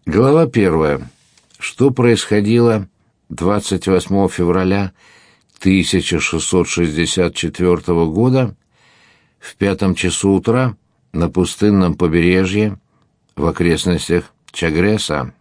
Глава 1. Что происходило 28 февраля 1664 года в 5 часу утра на пустынном побережье в окрестностях Чагреса?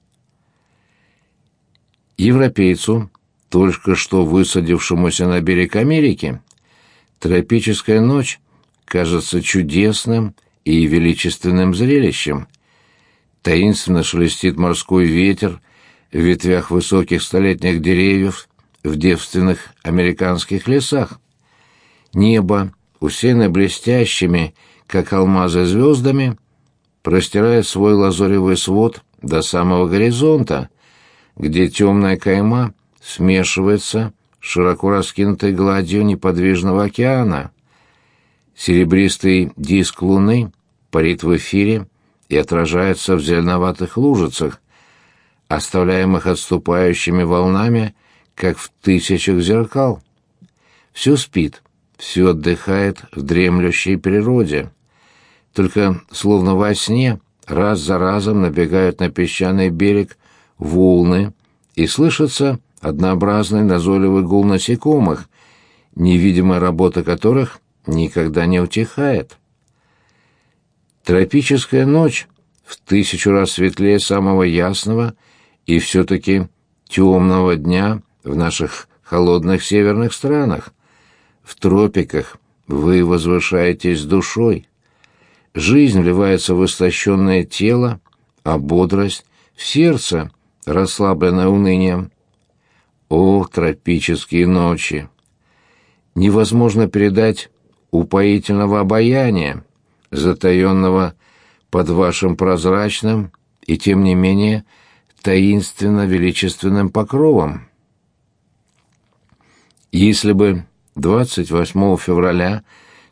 Европейцу, только что высадившемуся на берег Америки, тропическая ночь кажется чудесным и величественным зрелищем. Таинственно шелестит морской ветер в ветвях высоких столетних деревьев в девственных американских лесах. Небо, усеянное блестящими, как алмазы, звездами, простирает свой лазоревый свод до самого горизонта, где темная кайма смешивается с широко раскинутой гладью неподвижного океана. Серебристый диск луны парит в эфире и отражается в зеленоватых лужицах, оставляемых отступающими волнами, как в тысячах зеркал. Все спит, все отдыхает в дремлющей природе. Только словно во сне раз за разом набегают на песчаный берег волны, и слышится однообразный назойливый гул насекомых, невидимая работа которых никогда не утихает. Тропическая ночь в 1000 раз светлее самого ясного и все-таки темного дня в наших холодных северных странах. В тропиках вы возвышаетесь душой. Жизнь вливается в истощенное тело, а бодрость — в сердце, расслабленное унынием. О, тропические ночи! Невозможно передать упоительного обаяния, затаенного под вашим прозрачным и, тем не менее, таинственно-величественным покровом. Если бы 28 февраля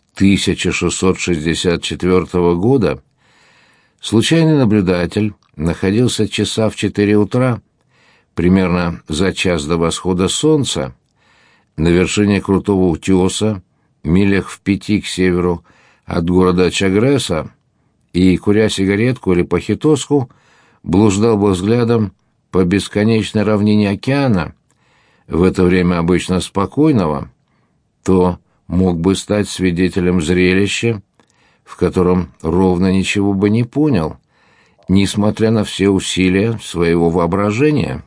1664 года случайный наблюдатель находился часа в 4 утра, примерно за час до восхода солнца, на вершине крутого утеса, милях в 5 к северу от города Чагреса, и, куря сигаретку или пахитоску, блуждал бы взглядом по бесконечной равнине океана, в это время обычно спокойного, то мог бы стать свидетелем зрелища, в котором ровно ничего бы не понял, несмотря на все усилия своего воображения.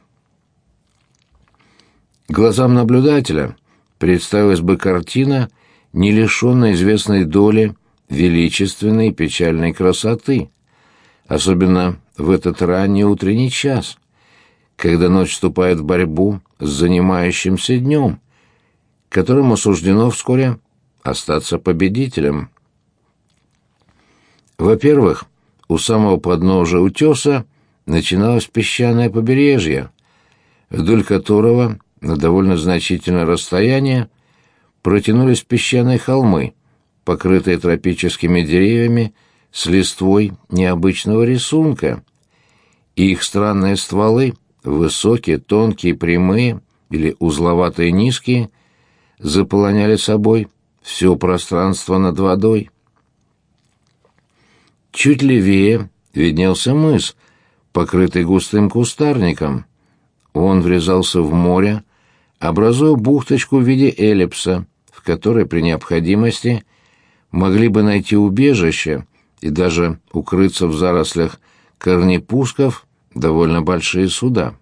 Глазам наблюдателя представилась бы картина, не лишенная известной доли величественной и печальной красоты, особенно в этот ранний утренний час, когда ночь вступает в борьбу с занимающимся днем, которому суждено вскоре остаться победителем. Во-первых, у самого подножия утеса начиналось песчаное побережье, вдоль которого на довольно значительное расстояние протянулись песчаные холмы, покрытые тропическими деревьями с листвой необычного рисунка. И их странные стволы, высокие, тонкие, прямые или узловатые, низкие, заполоняли собой все пространство над водой. Чуть левее виднелся мыс, покрытый густым кустарником. Он врезался в море, образуя бухточку в виде эллипса, в которой при необходимости могли бы найти убежище и даже укрыться в зарослях корнепусков довольно большие суда.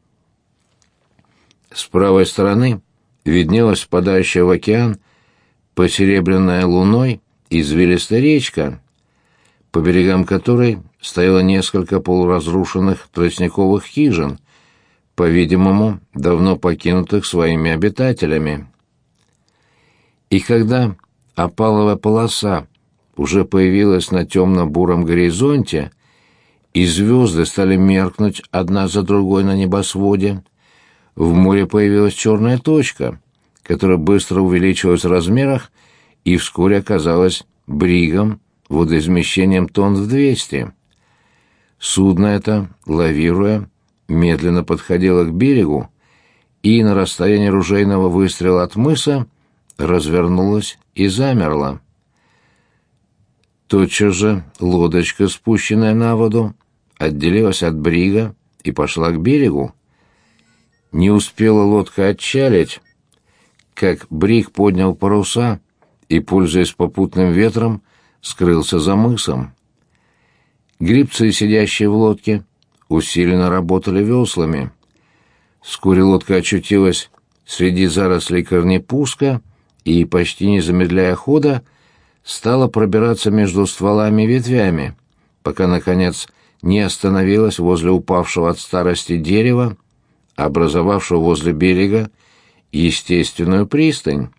С правой стороны виднелась впадающая в океан посеребренная луной извилистая речка, по берегам которой стояло несколько полуразрушенных тростниковых хижин, по-видимому, давно покинутых своими обитателями. И когда опаловая полоса уже появилась на темно-буром горизонте, и звезды стали меркнуть одна за другой на небосводе, в море появилась черная точка, которая быстро увеличилась в размерах и вскоре оказалась бригом водоизмещением тонн в 200. Судно это, лавируя, медленно подходило к берегу и на расстоянии ружейного выстрела от мыса развернулось и замерло. Тотчас же лодочка, спущенная на воду, отделилась от брига и пошла к берегу. Не успела лодка отчалить, как бриг поднял паруса и, пользуясь попутным ветром, скрылся за мысом. Гребцы, сидящие в лодке, усиленно работали веслами. Вскоре лодка очутилась среди зарослей корнепуска и, почти не замедляя хода, стала пробираться между стволами и ветвями, пока, наконец, не остановилась возле упавшего от старости дерева, образовавшего возле берега естественную пристань.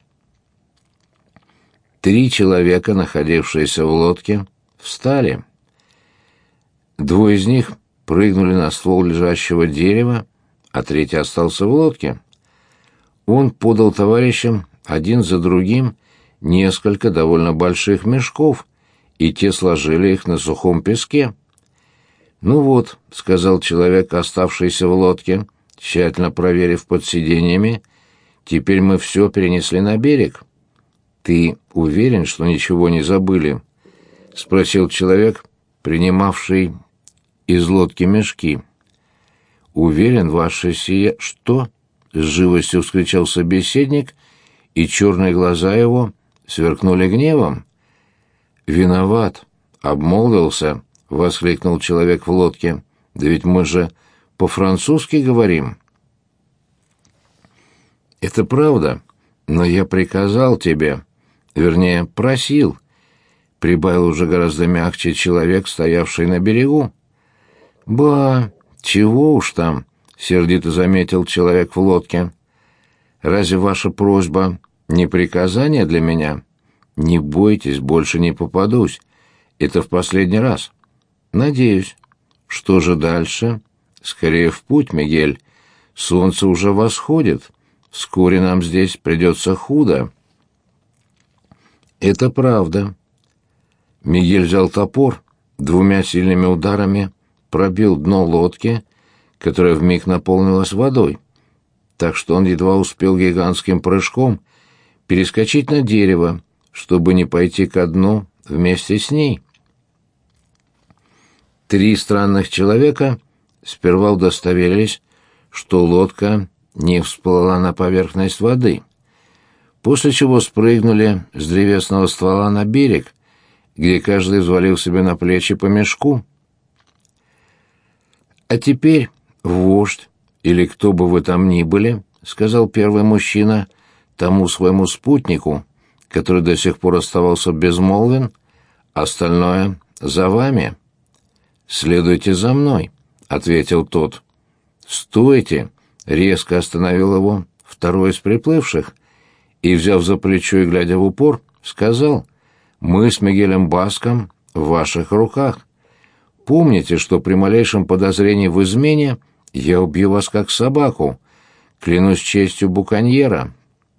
3 человека, находившиеся в лодке, встали. 2 из них прыгнули на ствол лежащего дерева, а 3-й остался в лодке. Он подал товарищам один за другим несколько довольно больших мешков, и те сложили их на сухом песке. «Ну вот», — сказал человек, оставшийся в лодке, тщательно проверив под сиденьями, — «теперь мы все перенесли на берег». «Ты уверен, что ничего не забыли?» — спросил человек, принимавший из лодки мешки. «Уверен, ваше сие...» «Что?» — с живостью вскричал собеседник, и черные глаза его сверкнули гневом. «Виноват, обмолвился», — воскликнул человек в лодке. «Да ведь мы же по-французски говорим». «Это правда, но я приказал тебе, вернее, просил», — прибавил уже гораздо мягче человек, стоявший на берегу. «Ба, чего уж там», — сердито заметил человек в лодке. «Разве ваша просьба не приказание для меня? Не бойтесь, больше не попадусь. Это в последний раз. Надеюсь. Что же дальше? Скорее в путь, Мигель. Солнце уже восходит. Вскоре нам здесь придется худо». «Это правда». Мигель взял топор, 2 сильными ударами пробил дно лодки, которая вмиг наполнилась водой, так что он едва успел гигантским прыжком перескочить на дерево, чтобы не пойти ко дну вместе с ней. 3 странных человека сперва удостоверились, что лодка не всплыла на поверхность воды, после чего спрыгнули с древесного ствола на берег, где каждый взвалил себе на плечи по мешку. «А теперь, вождь, или кто бы вы там ни были, — сказал первый мужчина тому своему спутнику, который до сих пор оставался безмолвен, — остальное за вами». «Следуйте за мной», — ответил тот. «Стойте!» — резко остановил его второй из приплывших и, взяв за плечо и глядя в упор, сказал: «Мы с Мигелем Баском в ваших руках. Помните, что при малейшем подозрении в измене я убью вас как собаку. Клянусь честью буконьера».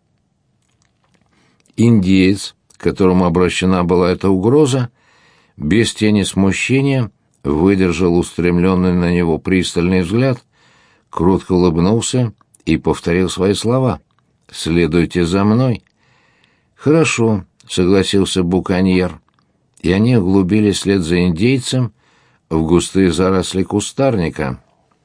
Индеец, к которому обращена была эта угроза, без тени смущения выдержал устремленный на него пристальный взгляд, кротко улыбнулся и повторил свои слова: «Следуйте за мной». «Хорошо», — согласился буконьер, и они углубились вслед за индейцем в густые заросли кустарника.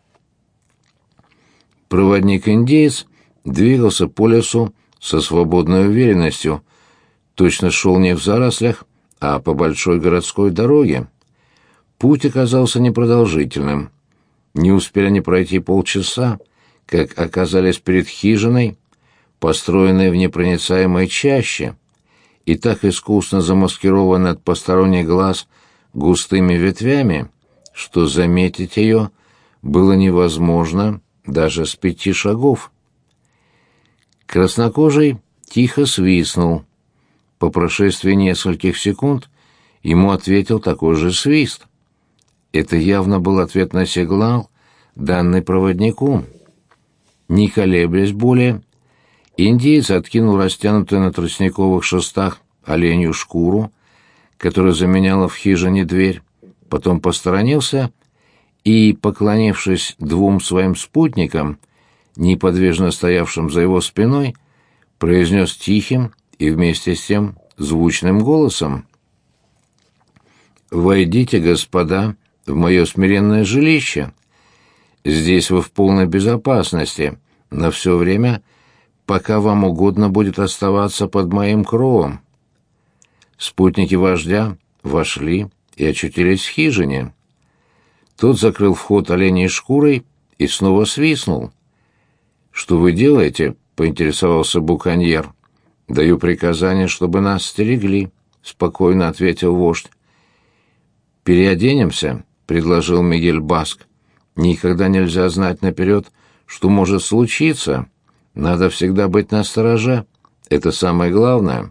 Проводник-индеец двигался по лесу со свободной уверенностью, точно шел не в зарослях, а по большой городской дороге. Путь оказался непродолжительным. Не успели они пройти полчаса, как оказались перед хижиной, построенной в непроницаемой чаще, и так искусно замаскированной от посторонних глаз густыми ветвями, что заметить ее было невозможно даже с 5 шагов. Краснокожий тихо свистнул. По прошествии нескольких секунд ему ответил такой же свист. Это явно был ответ на сигнал, данный проводнику. Не колеблясь более, индеец откинул растянутую на тростниковых шестах оленью шкуру, которая заменяла в хижине дверь, потом посторонился и, поклонившись 2 своим спутникам, неподвижно стоявшим за его спиной, произнес тихим и вместе с тем звучным голосом: «Войдите, господа, в мое смиренное жилище. Здесь вы в полной безопасности на все время, пока вам угодно будет оставаться под моим кровом». Спутники вождя вошли и очутились в хижине. Тот закрыл вход оленей шкурой и снова свистнул. «Что вы делаете?» — поинтересовался буконьер. «Даю приказание, чтобы нас стерегли», — спокойно ответил вождь. «Переоденемся», — предложил Мигель Баск. «Никогда нельзя знать наперед, что может случиться. Надо всегда быть настороже. Это самое главное».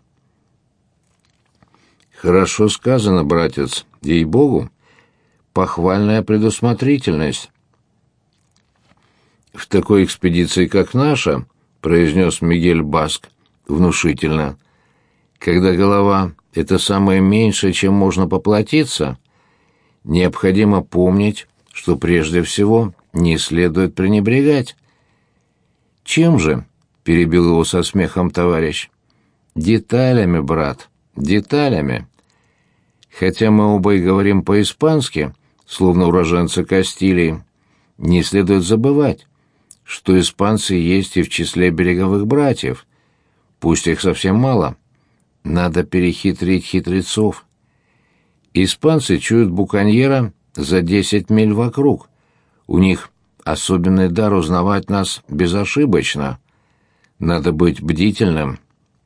«Хорошо сказано, братец, ей-богу. Похвальная предусмотрительность». «В такой экспедиции, как наша», — произнес Мигель Баск внушительно, — «когда голова — это самое меньшее, чем можно поплатиться, необходимо помнить, что прежде всего не следует пренебрегать». «Чем же?» — перебил его со смехом товарищ. «Деталями, брат, деталями. Хотя мы оба и говорим по-испански, словно уроженцы Кастилии, не следует забывать, что испанцы есть и в числе береговых братьев. Пусть их совсем мало. Надо перехитрить хитрецов. Испанцы чуют буконьера за 10 миль вокруг. У них особенный дар узнавать нас безошибочно. Надо быть бдительным.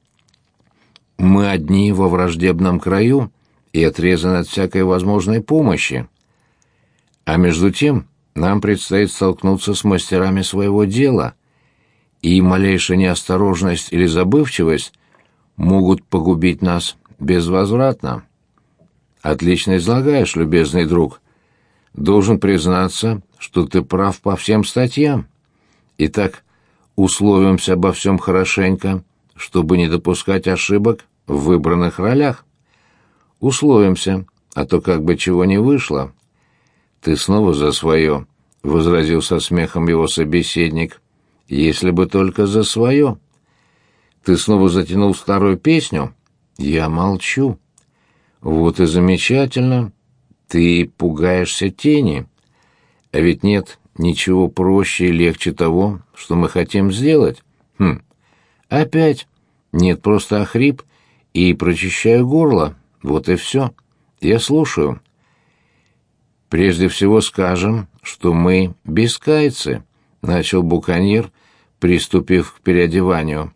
Мы одни во враждебном краю и отрезаны от всякой возможной помощи. А между тем нам предстоит столкнуться с мастерами своего дела, и малейшая неосторожность или забывчивость могут погубить нас безвозвратно. Отлично излагаешь, любезный друг. Должен признаться, что ты прав по всем статьям. Итак, условимся обо всем хорошенько, чтобы не допускать ошибок в выбранных ролях. Условимся, а то как бы чего не вышло. «Ты снова за свое», — возразил со смехом его собеседник. «Если бы только за свое». «Ты снова затянул старую песню?» «Я молчу». «Вот и замечательно. Ты пугаешься тени. А ведь нет ничего проще и легче того, что мы хотим сделать. Опять. Нет, просто охрип и прочищаю горло. Вот и все. Я слушаю». «Прежде всего скажем, что мы бискайцы», — начал буконьер, приступив к переодеванию.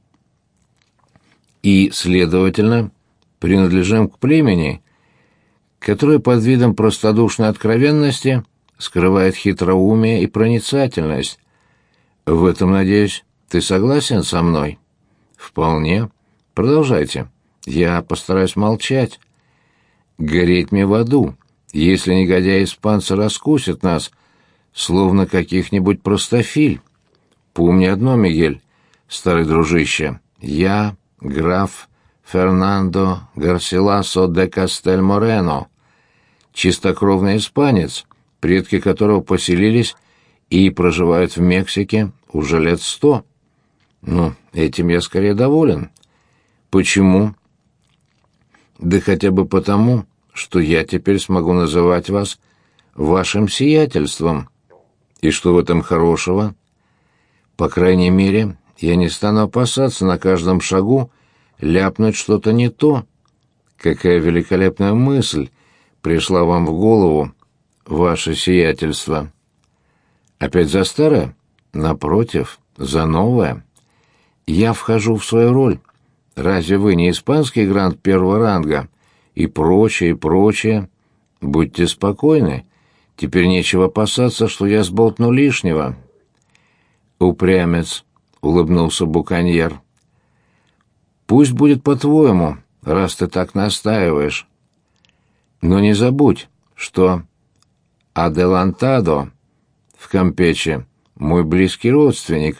«И, следовательно, принадлежим к племени, которое под видом простодушной откровенности скрывает хитроумие и проницательность. В этом, надеюсь, ты согласен со мной?» «Вполне. Продолжайте. Я постараюсь молчать. Гореть мне в аду, если негодяи-испанцы раскусят нас, словно каких-нибудь простофиль. Помни одно, Мигель, старый дружище, я граф Фернандо Гарсиласо де Кастель-Морено, чистокровный испанец, предки которого поселились и проживают в Мексике уже лет 100. Ну, этим я скорее доволен. Почему? Да хотя бы потому, что я теперь смогу называть вас вашим сиятельством. И что в этом хорошего? По крайней мере, я не стану опасаться на каждом шагу ляпнуть что-то не то. Какая великолепная мысль пришла вам в голову, ваше сиятельство. Опять за старое? Напротив, за новое. Я вхожу в свою роль. Разве вы не испанский грант первого ранга? И прочее, и прочее. Будьте спокойны. Теперь нечего опасаться, что я сболтну лишнего. «Упрямец», — улыбнулся буконьер. «Пусть будет по-твоему, раз ты так настаиваешь. Но не забудь, что Аделантадо в Кампече мой близкий родственник».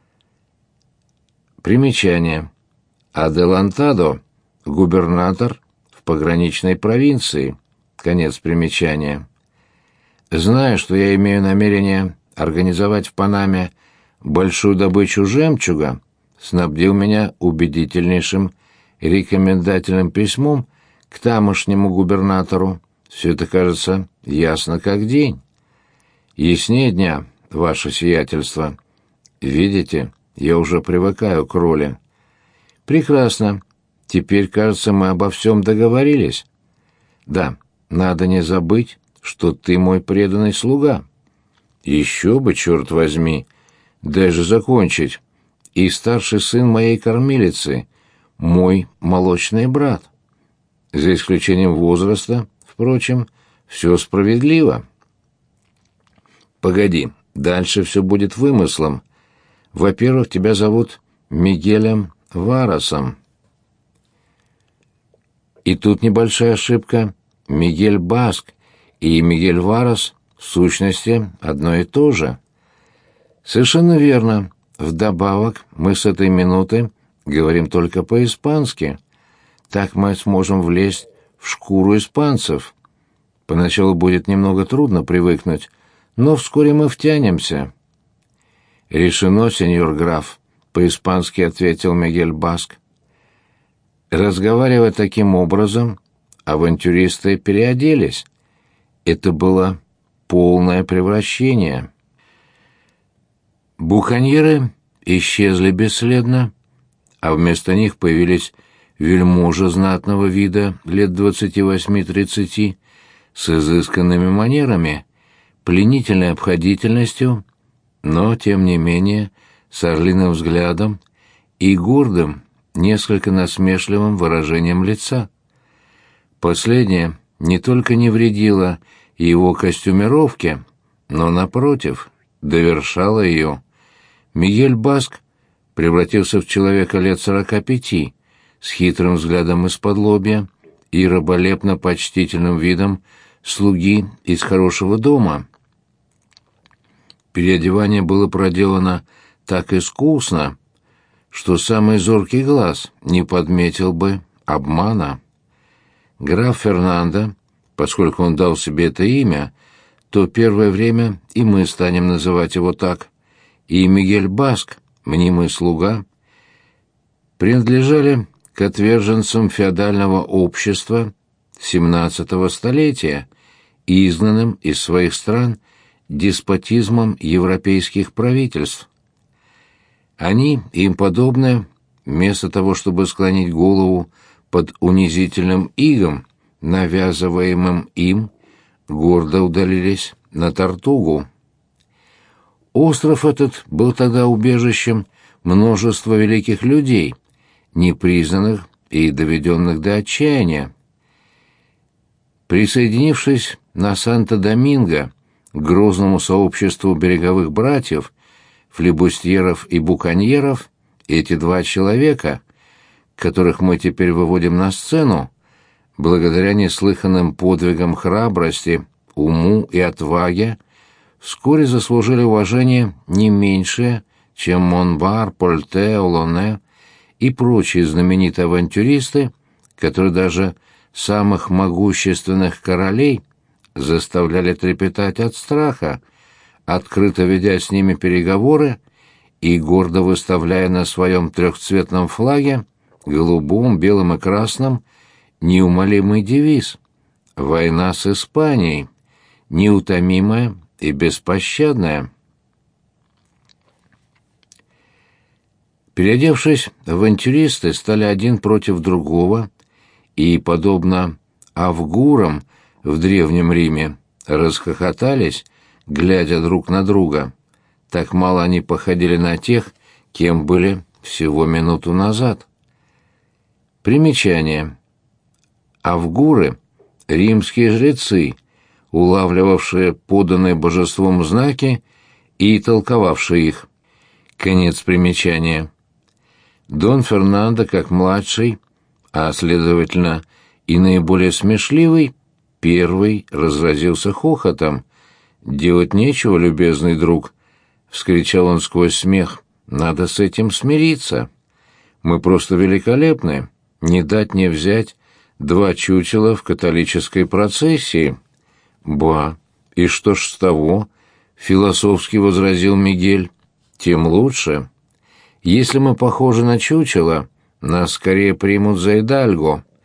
Примечание. Аделантадо — губернатор в пограничной провинции. Конец примечания. Зная, что я имею намерение организовать в Панаме большую добычу жемчуга, снабдил меня убедительнейшим рекомендательным письмом к тамошнему губернатору все это кажется ясно как день. Яснее дня, ваше сиятельство. Видите, я уже привыкаю к роли. Прекрасно. Теперь, кажется, мы обо всем договорились. Да, надо не забыть, что ты мой преданный слуга. Еще бы, черт возьми. Дай же закончить. И старший сын моей кормилицы, мой молочный брат. За исключением возраста, впрочем, все справедливо. Погоди, дальше все будет вымыслом. Во-первых, тебя зовут Мигелем Варасом. И тут небольшая ошибка. Мигель Баск и Мигель Варас в сущности одно и то же. Совершенно верно. Вдобавок, мы с этой минуты говорим только по-испански. Так мы сможем влезть в шкуру испанцев. Поначалу будет немного трудно привыкнуть, но вскоре мы втянемся. «Решено, сеньор граф», — по-испански ответил Мигель Баск. Разговаривая таким образом, авантюристы переоделись. Это было полное превращение. Буконьеры исчезли бесследно, а вместо них появились вельможи знатного вида лет 28-30 с изысканными манерами, пленительной обходительностью, но, тем не менее, с орлиным взглядом и гордым, несколько насмешливым выражением лица. Последнее не только не вредило его костюмировке, но, напротив, довершало ее. Мигель Баск превратился в человека лет 45, с хитрым взглядом из-под-лобья и раболепно почтительным видом слуги из хорошего дома. Переодевание было проделано так искусно, что самый зоркий глаз не подметил бы обмана. Граф Фернандо, поскольку он дал себе это имя, то первое время и мы станем называть его так, и Мигель Баск, мнимый слуга, принадлежали к отверженцам феодального общества XVII столетия, изгнанным из своих стран деспотизмом европейских правительств. Они, им подобные, вместо того, чтобы склонить голову под унизительным игом, навязываемым им, гордо удалились на Тортугу. Остров этот был тогда убежищем множества великих людей, непризнанных и доведенных до отчаяния. Присоединившись на Санто-Доминго к грозному сообществу береговых братьев, флибустьеров и буконьеров, эти два человека, которых мы теперь выводим на сцену, благодаря неслыханным подвигам храбрости, уму и отваге, вскоре заслужили уважение не меньшее, чем Монбар, Польте, Олоне и прочие знаменитые авантюристы, которые даже самых могущественных королей заставляли трепетать от страха, открыто ведя с ними переговоры и гордо выставляя на своем трехцветном флаге, голубом, белом и красном, неумолимый девиз «Война с Испанией, неутомимая и беспощадная». Переодевшись, авантюристы стали один против другого и, подобно авгурам в Древнем Риме, расхохотались, глядя друг на друга. Так мало они походили на тех, кем были всего минуту назад. Примечание. Авгуры — римские жрецы, улавливавшие поданные божеством знаки и толковавшие их. Конец примечания. Дон Фернандо, как младший, а, следовательно, и наиболее смешливый, первый разразился хохотом. «Делать нечего, любезный друг», — вскричал он сквозь смех, — «надо с этим смириться. Мы просто великолепны, не дать не взять два чучела в католической процессии». «Ба, и что ж с того?» — философски возразил Мигель. «Тем лучше. Если мы похожи на чучело, нас скорее примут за идальго.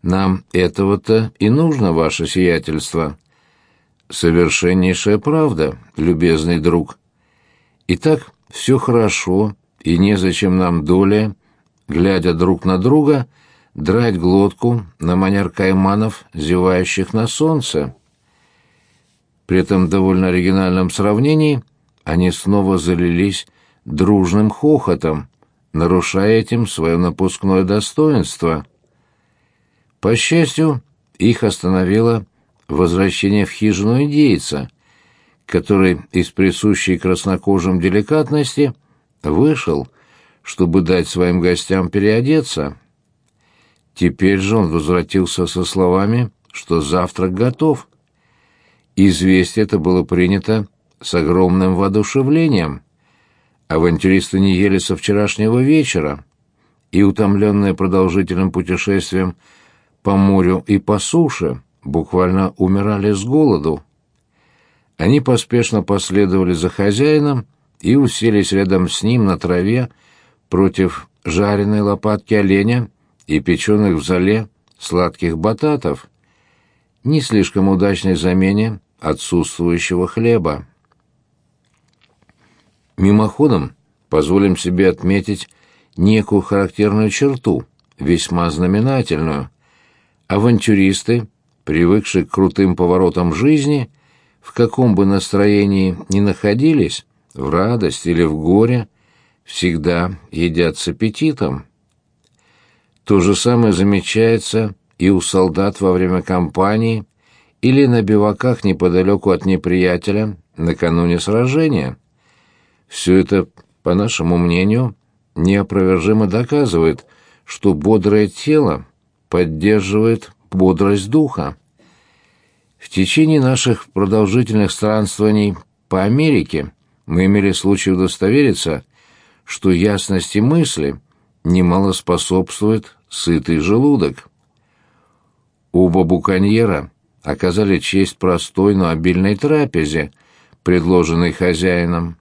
Нам этого-то и нужно, ваше сиятельство. Совершеннейшая правда, любезный друг. Итак, все хорошо, и незачем нам доля, глядя друг на друга, драть глотку на манер кайманов, зевающих на солнце. При этом довольно оригинальном сравнении они снова залились дружным хохотом, нарушая этим свое напускное достоинство. По счастью, их остановило возвращение в хижину индейца, который из присущей краснокожим деликатности вышел, чтобы дать своим гостям переодеться. Теперь же он возвратился со словами, что завтрак готов. Известие это было принято с огромным воодушевлением. Авантюристы не ели со вчерашнего вечера, и, утомленные продолжительным путешествием по морю и по суше, буквально умирали с голоду. Они поспешно последовали за хозяином и уселись рядом с ним на траве против жареной лопатки оленя и печеных в золе сладких бататов, не слишком удачной замене отсутствующего хлеба. Мимоходом позволим себе отметить некую характерную черту, весьма знаменательную. Авантюристы, привыкшие к крутым поворотам жизни, в каком бы настроении ни находились, в радости или в горе, всегда едят с аппетитом. То же самое замечается и у солдат во время кампании или на биваках неподалеку от неприятеля накануне сражения. Все это, по нашему мнению, неопровержимо доказывает, что бодрое тело поддерживает бодрость духа. В течение наших продолжительных странствований по Америке мы имели случай удостовериться, что ясности мысли немало способствует сытый желудок. Оба буконьера оказали честь простой, но обильной трапезе, предложенной хозяином.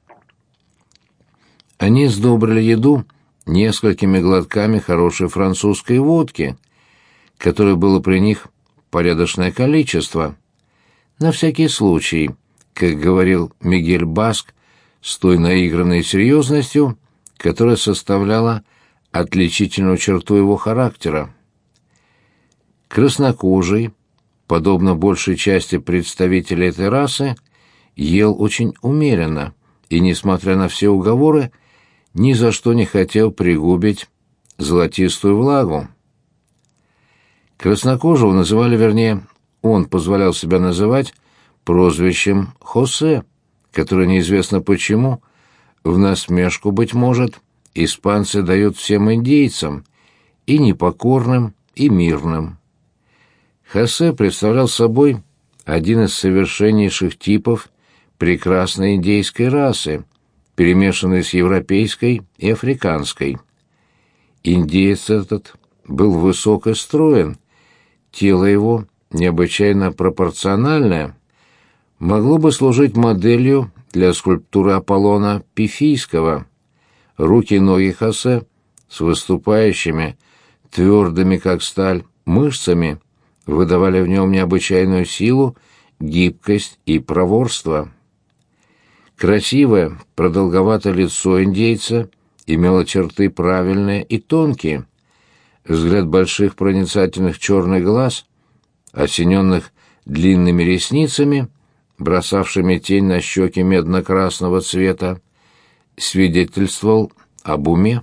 Они сдобрили еду несколькими глотками хорошей французской водки, которой было при них порядочное количество. На всякий случай, как говорил Мигель Баск, с той наигранной серьезностью, которая составляла отличительную черту его характера. Краснокожий, подобно большей части представителей этой расы, ел очень умеренно и, несмотря на все уговоры, ни за что не хотел пригубить золотистую влагу. Краснокожего называли, вернее, он позволял себя называть прозвищем Хосе, которое неизвестно почему, в насмешку, быть может, испанцы дают всем индейцам, и непокорным, и мирным. Хосе представлял собой один из совершеннейших типов прекрасной индейской расы, перемешанной с европейской и африканской. Индеец этот был высок и строен, тело его, необычайно пропорциональное, могло бы служить моделью для скульптуры Аполлона Пифийского. Руки и ноги Хосе с выступающими, твердыми как сталь, мышцами выдавали в нем необычайную силу, гибкость и проворство. Красивое, продолговатое лицо индейца имело черты правильные и тонкие. Взгляд больших проницательных черных глаз, осененных длинными ресницами, бросавшими тень на щеки медно-красного цвета, свидетельствовал об уме.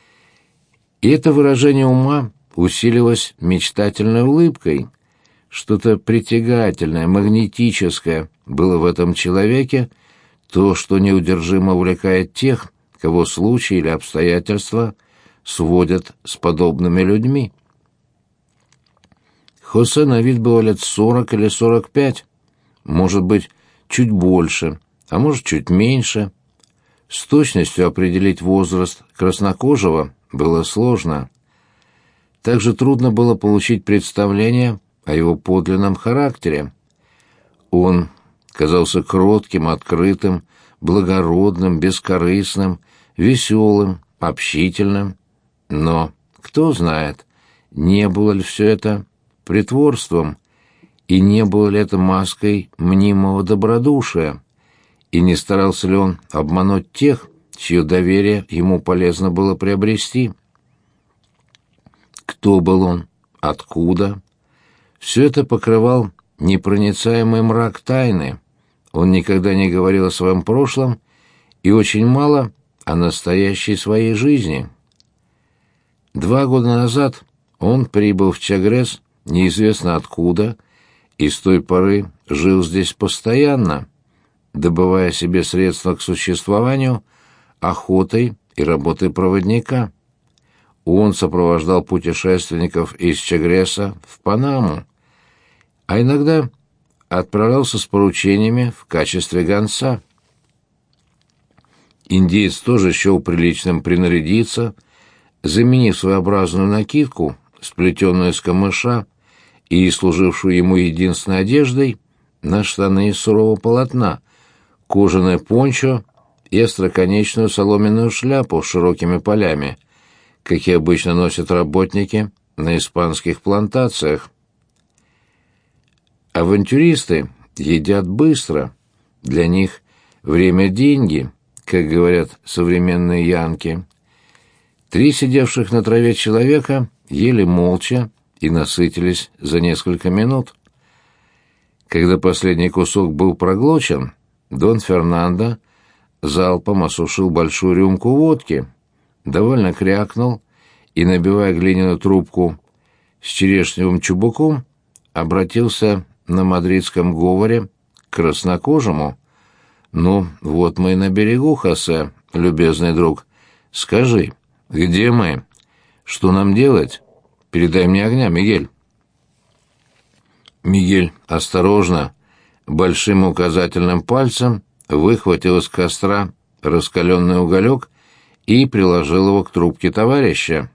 И это выражение ума усилилось мечтательной улыбкой. Что-то притягательное, магнетическое было в этом человеке, то, что неудержимо увлекает тех, кого случаи или обстоятельства сводят с подобными людьми. Хосе на вид было лет 40 или 45, может быть, чуть больше, а может, чуть меньше. С точностью определить возраст краснокожего было сложно. Также трудно было получить представление о его подлинном характере. Он казался кротким, открытым, благородным, бескорыстным, веселым, общительным. Но, кто знает, не было ли все это притворством, и не было ли это маской мнимого добродушия, и не старался ли он обмануть тех, чье доверие ему полезно было приобрести. Кто был он? Откуда? Все это покрывал непроницаемый мрак тайны. Он никогда не говорил о своем прошлом и очень мало о настоящей своей жизни. 2 года назад он прибыл в Чагрес неизвестно откуда, и с той поры жил здесь постоянно, добывая себе средства к существованию охотой и работой проводника. Он сопровождал путешественников из Чагреса в Панаму, а иногда отправлялся с поручениями в качестве гонца. Индеец тоже счел приличным принарядиться, заменив своеобразную накидку, сплетенную из камыша и служившую ему единственной одеждой, на штаны из сурового полотна, кожаное пончо и остроконечную соломенную шляпу с широкими полями, какие обычно носят работники на испанских плантациях. Авантюристы едят быстро. Для них время — деньги, как говорят современные янки. 3 сидевших на траве человека ели молча и насытились за несколько минут. Когда последний кусок был проглочен, Дон Фернандо залпом осушил большую рюмку водки, довольно крякнул и, набивая глиняную трубку с черешневым чубуком, обратился на мадридском говоре к краснокожему. «Ну, вот мы и на берегу, Хосе, любезный друг. Скажи, где мы? Что нам делать? Передай мне огня, Мигель». Мигель осторожно, большим указательным пальцем выхватил из костра раскаленный уголек и приложил его к трубке товарища.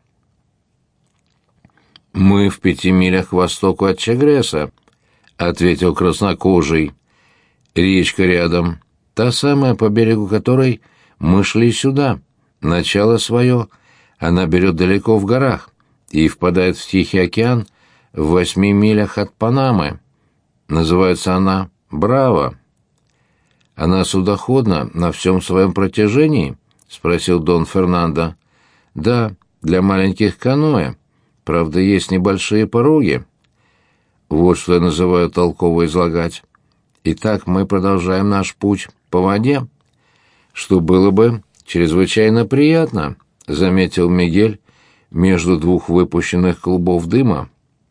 «Мы в 5 милях к востоку от Чагреса», — ответил краснокожий. «Речка рядом, та самая, по берегу которой мы шли сюда. Начало свое она берет далеко в горах и впадает в Тихий океан в 8 милях от Панамы. Называется она Браво». «Она судоходна на всем своем протяжении?» — спросил Дон Фернандо. «Да, для маленьких каноэ. Правда, есть небольшие пороги». Вот что я называю толково излагать. Итак, мы продолжаем наш путь по воде, что было бы чрезвычайно приятно, — заметил Мигель между 2 выпущенных клубов дыма.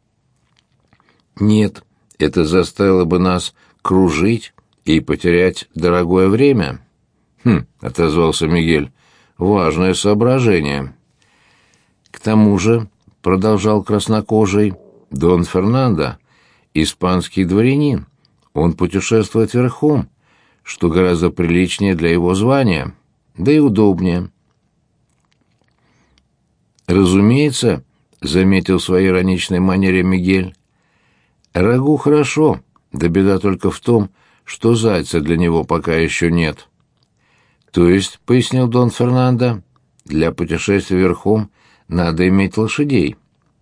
«Нет, это заставило бы нас кружить и потерять дорогое время». «Хм», — отозвался Мигель, — «важное соображение». «К тому же», — продолжал краснокожий, — «Дон Фернандо — испанский дворянин. Он путешествует верхом, что гораздо приличнее для его звания, да и удобнее». «Разумеется», — заметил в своей ироничной манере Мигель, — «рагу хорошо, да беда только в том, что зайца для него пока еще нет». «То есть», — пояснил Дон Фернандо, — «для путешествия верхом надо иметь лошадей».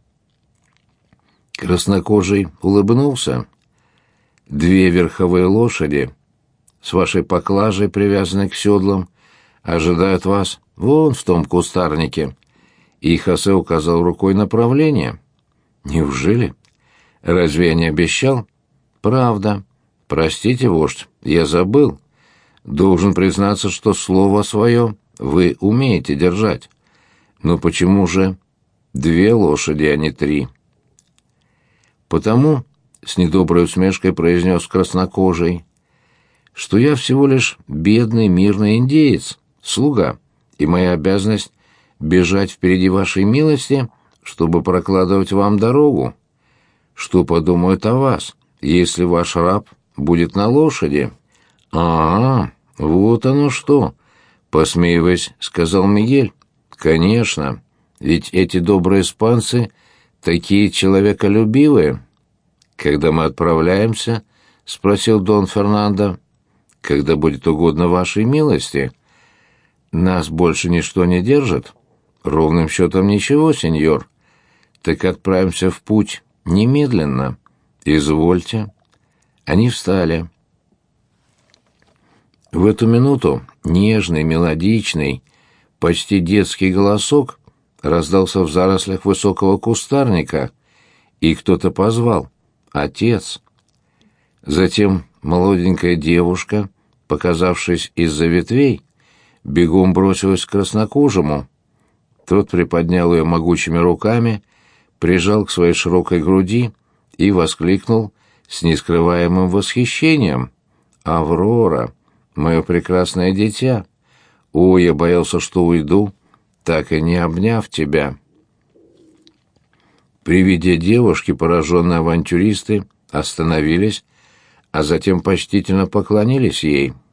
Краснокожий улыбнулся. 2 верховые лошади с вашей поклажей, привязанной к седлам, ожидают вас вон в том кустарнике. И Хосе указал рукой направление. «Неужели? Разве я не обещал?» «Правда. Простите, вождь, я забыл. Должен признаться, что слово свое вы умеете держать. Но почему же 2 лошади, а не 3?» «Потому, — с недоброй усмешкой произнес краснокожий, — что я всего лишь бедный мирный индеец, слуга, и моя обязанность — бежать впереди вашей милости, чтобы прокладывать вам дорогу. Что подумают о вас, если ваш раб будет на лошади?» «А, вот оно что!» — посмеиваясь, сказал Мигель. «Конечно, ведь эти добрые испанцы такие человеколюбивые». «Когда мы отправляемся?» — спросил Дон Фернандо. «Когда будет угодно вашей милости. Нас больше ничто не держит?» «Ровным счетом ничего, сеньор. Так отправимся в путь «Немедленно. Извольте». Они встали. В эту минуту нежный, мелодичный, почти детский голосок раздался в зарослях высокого кустарника, и кто-то позвал: «Отец». Затем молоденькая девушка, показавшись из-за ветвей, бегом бросилась к краснокожему. Тот приподнял ее могучими руками, прижал к своей широкой груди и воскликнул с нескрываемым восхищением: «Аврора, мое прекрасное дитя! О, я боялся, что уйду, так и не обняв тебя». При виде девушки пораженные авантюристы остановились, а затем почтительно поклонились ей.